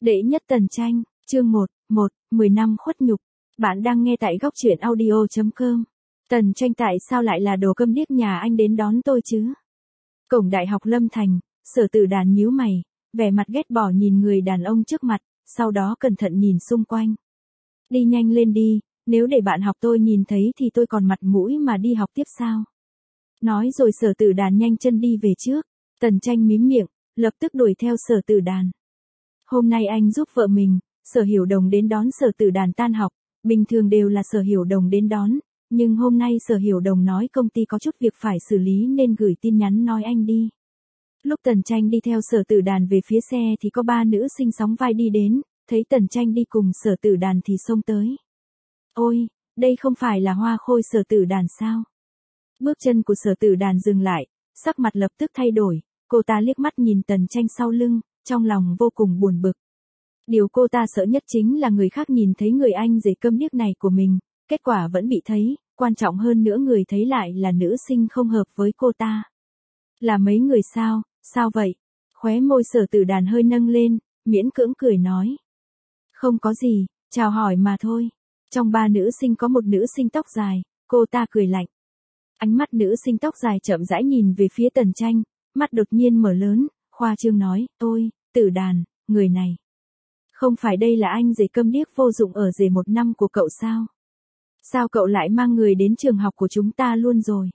Đệ nhất Tần Tranh, chương 10 năm khuất nhục. Bạn đang nghe tại góc truyện audio.com. Tần Tranh tại sao lại là đồ câm điếc nhà anh đến đón tôi chứ? Cổng Đại học Lâm Thành, Sở Tử Đàn nhíu mày, vẻ mặt ghét bỏ nhìn người đàn ông trước mặt, sau đó cẩn thận nhìn xung quanh. Đi nhanh lên đi, nếu để bạn học tôi nhìn thấy thì tôi còn mặt mũi mà đi học tiếp sao? Nói rồi Sở Tử Đàn nhanh chân đi về trước. Tần Tranh mím miệng, lập tức đuổi theo Sở Tử Đàn. Hôm nay anh giúp vợ mình, Sở Hiểu Đồng đến đón Sở Tử Đàn tan học, bình thường đều là Sở Hiểu Đồng đến đón, nhưng hôm nay Sở Hiểu Đồng nói công ty có chút việc phải xử lý nên gửi tin nhắn nói anh đi. Lúc Tần Tranh đi theo Sở Tử Đàn về phía xe thì có ba nữ sinh sóng vai đi đến, thấy Tần Tranh đi cùng Sở Tử Đàn thì xông tới. Ôi, đây không phải là Hoa Khôi Sở Tử Đàn sao? Bước chân của Sở Tử Đàn dừng lại, sắc mặt lập tức thay đổi, cô ta liếc mắt nhìn Tần Tranh sau lưng, trong lòng vô cùng buồn bực. Điều cô ta sợ nhất chính là người khác nhìn thấy người anh rể câm điếc này của mình, kết quả vẫn bị thấy, quan trọng hơn nữa người thấy lại là nữ sinh không hợp với cô ta. Là mấy người sao, sao vậy? Khóe môi Sở Tử Đàn hơi nâng lên, miễn cưỡng cười nói. Không có gì, chào hỏi mà thôi. Trong ba nữ sinh có một nữ sinh tóc dài, cô ta cười lạnh. Ánh mắt nữ sinh tóc dài chậm rãi nhìn về phía Tần Tranh, mắt đột nhiên mở lớn, khoa trương nói, ôi, Tử Đàn, người này. Không phải đây là anh rể câm điếc vô dụng ở rể 1 năm của cậu sao? Sao cậu lại mang người đến trường học của chúng ta luôn rồi?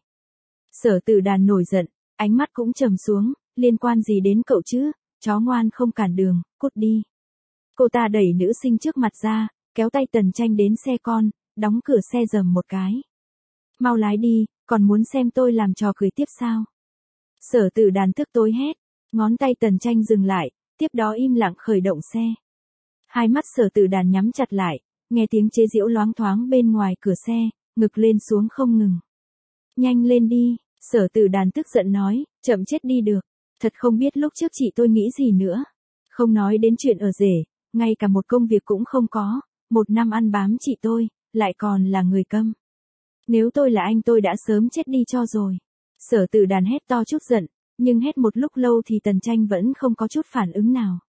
Sở Tử Đàn nổi giận, ánh mắt cũng trầm xuống, liên quan gì đến cậu chứ, chó ngoan không cản đường, cút đi. Cô ta đẩy nữ sinh trước mặt ra, kéo tay Tần Tranh đến xe con, đóng cửa xe rầm một cái. Mau lái đi, còn muốn xem tôi làm trò cười tiếp sao? Sở Tử Đàn tức tối hét, ngón tay Tần Tranh dừng lại, tiếp đó im lặng khởi động xe. Hai mắt Sở Tử Đàn nhắm chặt lại, nghe tiếng chế giễu loáng thoáng bên ngoài cửa xe, ngực lên xuống không ngừng. Nhanh lên đi, Sở Tử Đàn tức giận nói, chậm chết đi được, thật không biết lúc trước chị tôi nghĩ gì nữa. Không nói đến chuyện ở rể, ngay cả một công việc cũng không có, 1 năm ăn bám chị tôi, lại còn là người câm. Nếu tôi là anh tôi đã sớm chết đi cho rồi. Sở Tử Đàn hét to chút giận, nhưng hét một lúc lâu thì Tần Tranh vẫn không có chút phản ứng nào.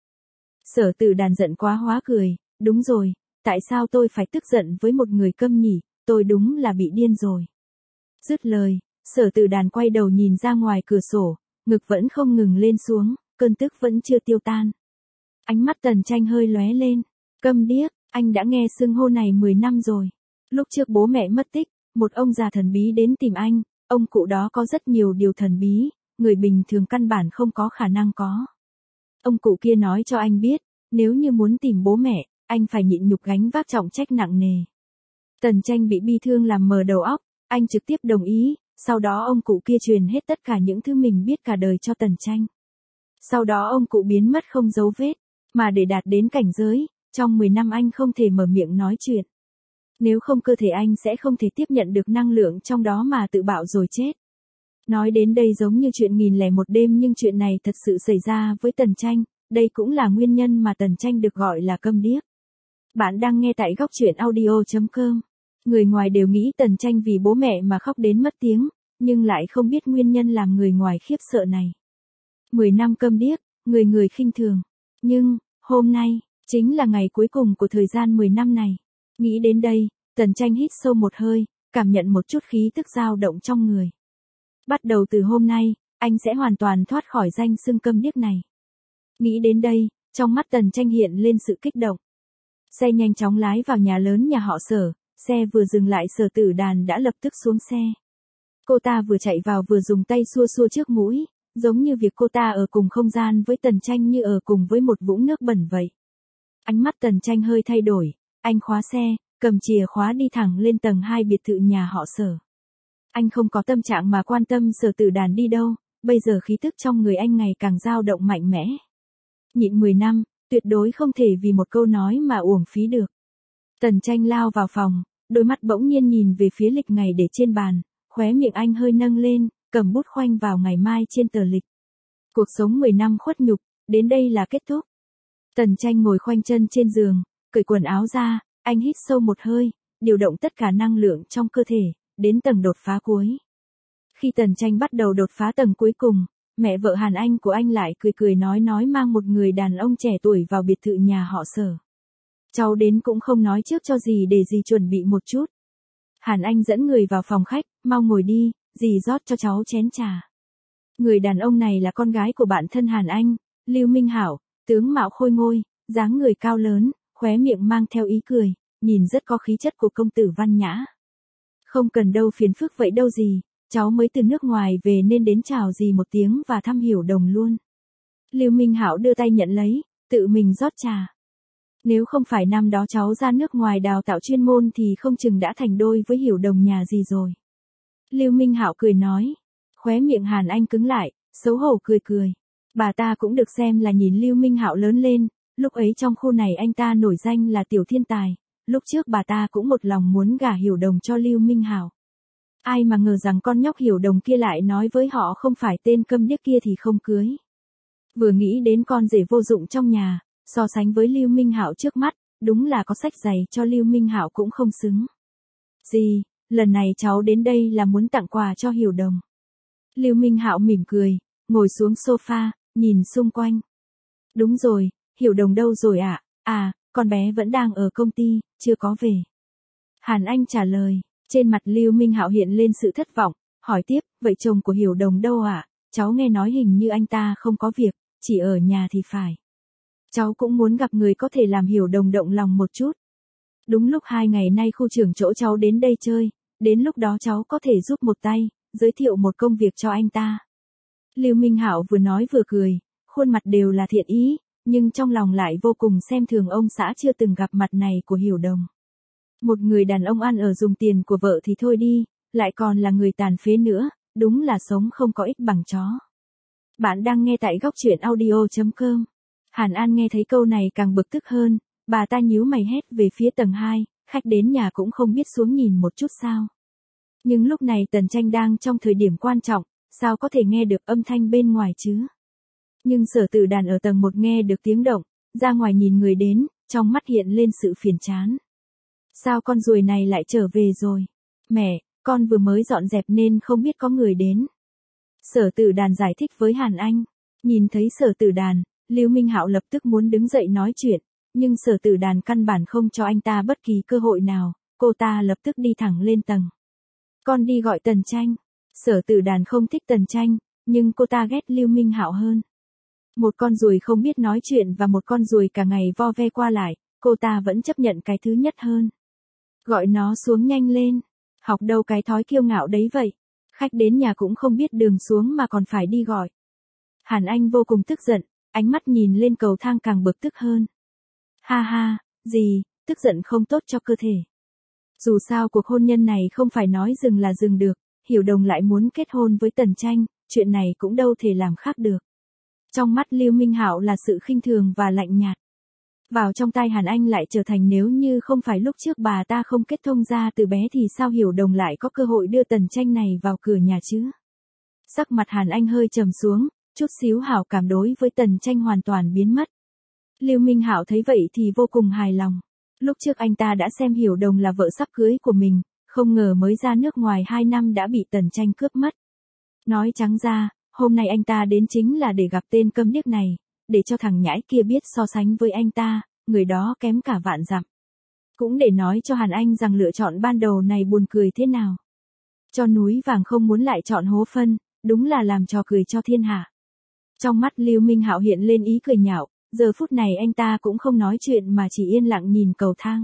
Sở Tử Đàn giận quá hóa cười, đúng rồi, tại sao tôi phải tức giận với một người câm nhỉ, tôi đúng là bị điên rồi. Dứt lời, Sở Tử Đàn quay đầu nhìn ra ngoài cửa sổ, ngực vẫn không ngừng lên xuống, cơn tức vẫn chưa tiêu tan. Ánh mắt Tần Tranh hơi lóe lên, câm điếc, anh đã nghe xưng hô này 10 năm rồi. Lúc trước bố mẹ mất tích, một ông già thần bí đến tìm anh, ông cụ đó có rất nhiều điều thần bí, người bình thường căn bản không có khả năng có. Ông cụ kia nói cho anh biết, nếu như muốn tìm bố mẹ, anh phải nhịn nhục gánh vác trọng trách nặng nề. Tần Tranh bị bi thương làm mờ đầu óc, anh trực tiếp đồng ý, sau đó ông cụ kia truyền hết tất cả những thứ mình biết cả đời cho Tần Tranh. Sau đó ông cụ biến mất không dấu vết, mà để đạt đến cảnh giới, trong 10 năm anh không thể mở miệng nói chuyện. Nếu không cơ thể anh sẽ không thể tiếp nhận được năng lượng trong đó mà tự bạo rồi chết. Nói đến đây giống như chuyện 1001 đêm nhưng chuyện này thật sự xảy ra với Tần Tranh, đây cũng là nguyên nhân mà Tần Tranh được gọi là câm điếc. Bạn đang nghe tại góc truyện audio.com. Người ngoài đều nghĩ Tần Tranh vì bố mẹ mà khóc đến mất tiếng, nhưng lại không biết nguyên nhân làm người ngoài khiếp sợ này. 10 năm câm điếc, người người khinh thường. Nhưng, hôm nay, chính là ngày cuối cùng của thời gian 10 năm này. Nghĩ đến đây, Tần Tranh hít sâu một hơi, cảm nhận một chút khí tức dao động trong người. Bắt đầu từ hôm nay, anh sẽ hoàn toàn thoát khỏi danh xưng câm điếc này. Nghĩ đến đây, trong mắt Tần Tranh hiện lên sự kích động. Xe nhanh chóng lái vào nhà lớn nhà họ Sở, xe vừa dừng lại Sở Tử Đàn đã lập tức xuống xe. Cô ta vừa chạy vào vừa dùng tay xua xua trước mũi, giống như việc cô ta ở cùng không gian với Tần Tranh như ở cùng với một vũng nước bẩn vậy. Ánh mắt Tần Tranh hơi thay đổi, anh khóa xe, cầm chìa khóa đi thẳng lên tầng 2 biệt thự nhà họ Sở. Anh không có tâm trạng mà quan tâm Sở Tử Đàn đi đâu, bây giờ khí tức trong người anh ngày càng dao động mạnh mẽ. Nhịn 10 năm, tuyệt đối không thể vì một câu nói mà uổng phí được. Tần Tranh lao vào phòng, đôi mắt bỗng nhiên nhìn về phía lịch ngày để trên bàn, khóe miệng anh hơi nâng lên, cầm bút khoanh vào ngày mai trên tờ lịch. Cuộc sống 10 năm khuất nhục, đến đây là kết thúc. Tần Tranh ngồi khoanh chân trên giường, cởi quần áo ra, anh hít sâu một hơi, điều động tất cả năng lượng trong cơ thể, đến tầng đột phá cuối. Khi Tần Tranh bắt đầu đột phá tầng cuối cùng, Mẹ vợ Hàn Anh của anh lại cười cười nói mang một người đàn ông trẻ tuổi vào biệt thự nhà họ Sở. Cháu đến cũng không nói trước cho dì để dì chuẩn bị một chút. Hàn Anh dẫn người vào phòng khách, mau ngồi đi, dì rót cho cháu chén trà. Người đàn ông này là con gái của bạn thân Hàn Anh, Lưu Minh Hảo, tướng mạo khôi ngôi, dáng người cao lớn, khóe miệng mang theo ý cười, nhìn rất có khí chất của công tử văn nhã. Không cần đâu phiền phức vậy đâu dì, cháu mới từ nước ngoài về nên đến chào dì một tiếng và thăm Hiểu Đồng luôn. Lưu Minh Hảo đưa tay nhận lấy, tự mình rót trà. Nếu không phải năm đó cháu ra nước ngoài đào tạo chuyên môn thì không chừng đã thành đôi với Hiểu Đồng nhà dì rồi. Lưu Minh Hảo cười nói. Khóe miệng Hàn Anh cứng lại, xấu hổ cười cười. Bà ta cũng được xem là nhìn Lưu Minh Hạo lớn lên, lúc ấy trong khu này anh ta nổi danh là tiểu thiên tài, lúc trước bà ta cũng một lòng muốn gả Hiểu Đồng cho Lưu Minh Hạo. Ai mà ngờ rằng con nhóc Hiểu Đồng kia lại nói với họ không phải tên câm điếc kia thì không cưới. Vừa nghĩ đến con rể vô dụng trong nhà, so sánh với Lưu Minh Hạo trước mắt, đúng là có sách giày cho Lưu Minh Hạo cũng không xứng. Dì, lần này cháu đến đây là muốn tặng quà cho Hiểu Đồng. Lưu Minh Hạo mỉm cười, ngồi xuống sofa, nhìn xung quanh. Đúng rồi, Hiểu Đồng đâu rồi ạ? À, con bé vẫn đang ở công ty, chưa có về. Hàn Anh trả lời, trên mặt Lưu Minh Hạo hiện lên sự thất vọng, hỏi tiếp, vậy chồng của Hiểu Đồng đâu ạ? Cháu nghe nói hình như anh ta không có việc, chỉ ở nhà thì phải. Cháu cũng muốn gặp người có thể làm Hiểu Đồng động lòng một chút. Đúng lúc 2 ngày nay khu trưởng chỗ cháu đến đây chơi, đến lúc đó cháu có thể giúp một tay, giới thiệu một công việc cho anh ta. Lưu Minh Hạo vừa nói vừa cười, khuôn mặt đều là thiện ý, nhưng trong lòng lại vô cùng xem thường ông xã chưa từng gặp mặt này của Hiểu Đồng. Một người đàn ông ăn ở dùng tiền của vợ thì thôi đi, lại còn là người tàn phế nữa, đúng là sống không có ích bằng chó. Bạn đang nghe tại góc truyện audio.com. Hàn An nghe thấy câu này càng bực tức hơn, bà ta nhíu mày hét về phía tầng 2, khách đến nhà cũng không biết xuống nhìn một chút sao. Nhưng lúc này Tần Tranh đang trong thời điểm quan trọng, sao có thể nghe được âm thanh bên ngoài chứ? Nhưng Sở Tử Đàn ở tầng 1 nghe được tiếng động, ra ngoài nhìn người đến, trong mắt hiện lên sự phiền chán. Sao con ruồi này lại trở về rồi? Mẹ, con vừa mới dọn dẹp nên không biết có người đến. Sở Tử Đàn giải thích với Hàn Anh. Nhìn thấy Sở Tử Đàn, Lưu Minh Hạo lập tức muốn đứng dậy nói chuyện, nhưng Sở Tử Đàn căn bản không cho anh ta bất kỳ cơ hội nào, cô ta lập tức đi thẳng lên tầng. Con đi gọi Tần Tranh. Sở Tử Đàn không thích Tần Tranh, nhưng cô ta ghét Lưu Minh Hạo hơn. Một con ruồi không biết nói chuyện và một con ruồi cả ngày vo ve qua lại, cô ta vẫn chấp nhận cái thứ nhất hơn. Gọi nó xuống nhanh lên. Học đâu cái thói kiêu ngạo đấy vậy. Khách đến nhà cũng không biết đường xuống mà còn phải đi gọi. Hàn Anh vô cùng tức giận, ánh mắt nhìn lên cầu thang càng bực tức hơn. Ha ha, gì, tức giận không tốt cho cơ thể. Dù sao cuộc hôn nhân này không phải nói dừng là dừng được, Hiểu Đồng lại muốn kết hôn với Tần Tranh, chuyện này cũng đâu thể làm khác được. Trong mắt Lưu Minh Hạo là sự khinh thường và lạnh nhạt. Vào trong tai Hàn Anh lại trở thành nếu như không phải lúc trước bà ta không kết thông ra từ bé thì sao Hiểu Đồng lại có cơ hội đưa Tần Tranh này vào cửa nhà chứ? Sắc mặt Hàn Anh hơi trầm xuống, chút xíu hảo cảm đối với Tần Tranh hoàn toàn biến mất. Lưu Minh Hạo thấy vậy thì vô cùng hài lòng. Lúc trước anh ta đã xem Hiểu Đồng là vợ sắp cưới của mình, không ngờ mới ra nước ngoài 2 năm đã bị Tần Tranh cướp mất. Nói trắng ra, hôm nay anh ta đến chính là để gặp tên câm điếc này, để cho thằng nhãi kia biết so sánh với anh ta, người đó kém cả vạn dặm. Cũng để nói cho Hàn Anh rằng lựa chọn ban đầu này buồn cười thế nào. Cho núi vàng không muốn lại chọn hố phân, đúng là làm trò cười cho thiên hạ. Trong mắt Lưu Minh Hạo hiện lên ý cười nhạo, giờ phút này anh ta cũng không nói chuyện mà chỉ yên lặng nhìn cầu thang.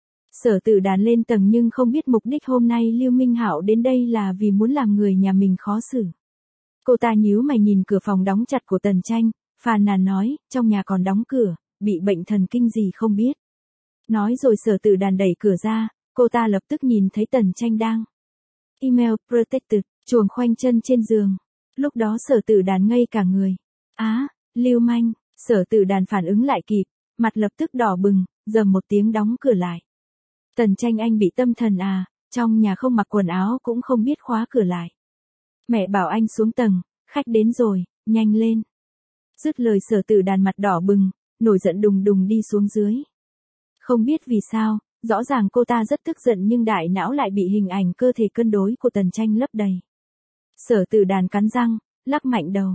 Sở Tử Đàn lên tầng nhưng không biết mục đích hôm nay Lưu Minh Hạo đến đây là vì muốn làm người nhà mình khó xử. Cô ta nhíu mày nhìn cửa phòng đóng chặt của Tần Tranh, phàn nàn nói, trong nhà còn đóng cửa, bị bệnh thần kinh gì không biết. Nói rồi Sở Tử Đàn đẩy cửa ra, cô ta lập tức nhìn thấy Tần Tranh đang email protected, chuồng khoanh chân trên giường. Lúc đó Sở Tử Đàn ngây cả người. Á, Lưu Manh, Sở Tử Đàn phản ứng lại kịp, mặt lập tức đỏ bừng, dầm một tiếng đóng cửa lại. Tần Tranh anh bị tâm thần à, trong nhà không mặc quần áo cũng không biết khóa cửa lại. Mẹ bảo anh xuống tầng, khách đến rồi, nhanh lên. Dứt lời Sở Tử Đàn mặt đỏ bừng, nổi giận đùng đùng đi xuống dưới. Không biết vì sao, rõ ràng cô ta rất tức giận nhưng đại não lại bị hình ảnh cơ thể cân đối của Tần Tranh lấp đầy. Sở Tử Đàn cắn răng, lắc mạnh đầu.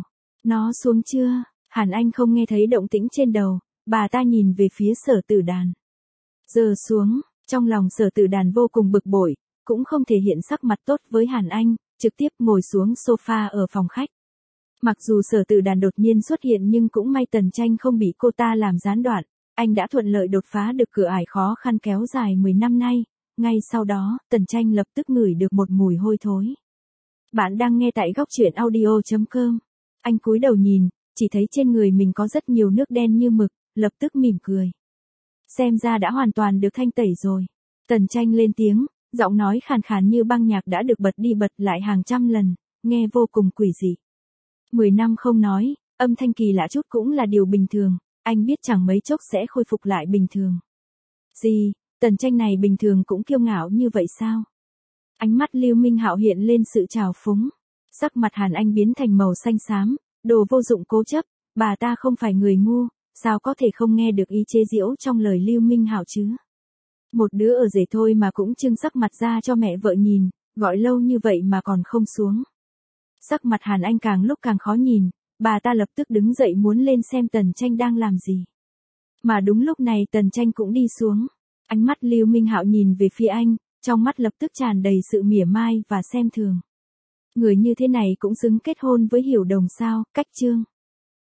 Nó xuống chưa? Hàn Anh không nghe thấy động tĩnh trên đầu, bà ta nhìn về phía Sở Tử Đàn. Giờ xuống, trong lòng Sở Tử Đàn vô cùng bực bội, cũng không thể hiện sắc mặt tốt với Hàn Anh, trực tiếp ngồi xuống sofa ở phòng khách. Mặc dù Sở Tử Đàn đột nhiên xuất hiện nhưng cũng may Tần Tranh không bị cô ta làm gián đoạn, anh đã thuận lợi đột phá được cửa ải khó khăn kéo dài 10 năm nay. Ngay sau đó, Tần Tranh lập tức ngửi được một mùi hôi thối. Bạn đang nghe tại góc truyện audio.com. Anh cúi đầu nhìn, chỉ thấy trên người mình có rất nhiều nước đen như mực, lập tức mỉm cười. Xem ra đã hoàn toàn được thanh tẩy rồi. Tần Tranh lên tiếng, giọng nói khàn khàn như băng nhạc đã được bật đi bật lại hàng trăm lần, nghe vô cùng quỷ dị. 10 năm không nói, âm thanh kỳ lạ chút cũng là điều bình thường, anh biết chẳng mấy chốc sẽ khôi phục lại bình thường. Gì, Tần Tranh này bình thường cũng kiêu ngạo như vậy sao? Ánh mắt Lưu Minh Hạo hiện lên sự trào phúng. Sắc mặt Hàn Anh biến thành màu xanh xám, đồ vô dụng cố chấp, bà ta không phải người ngu, sao có thể không nghe được ý chế giễu trong lời Lưu Minh Hạo chứ? Một đứa ở rể thôi mà cũng trưng sắc mặt ra cho mẹ vợ nhìn, gọi lâu như vậy mà còn không xuống. Sắc mặt Hàn Anh càng lúc càng khó nhìn, bà ta lập tức đứng dậy muốn lên xem Tần Tranh đang làm gì. Mà đúng lúc này Tần Tranh cũng đi xuống. Ánh mắt Lưu Minh Hạo nhìn về phía anh, trong mắt lập tức tràn đầy sự mỉa mai và xem thường. Người như thế này cũng xứng kết hôn với Hiểu Đồng sao? Cách chương.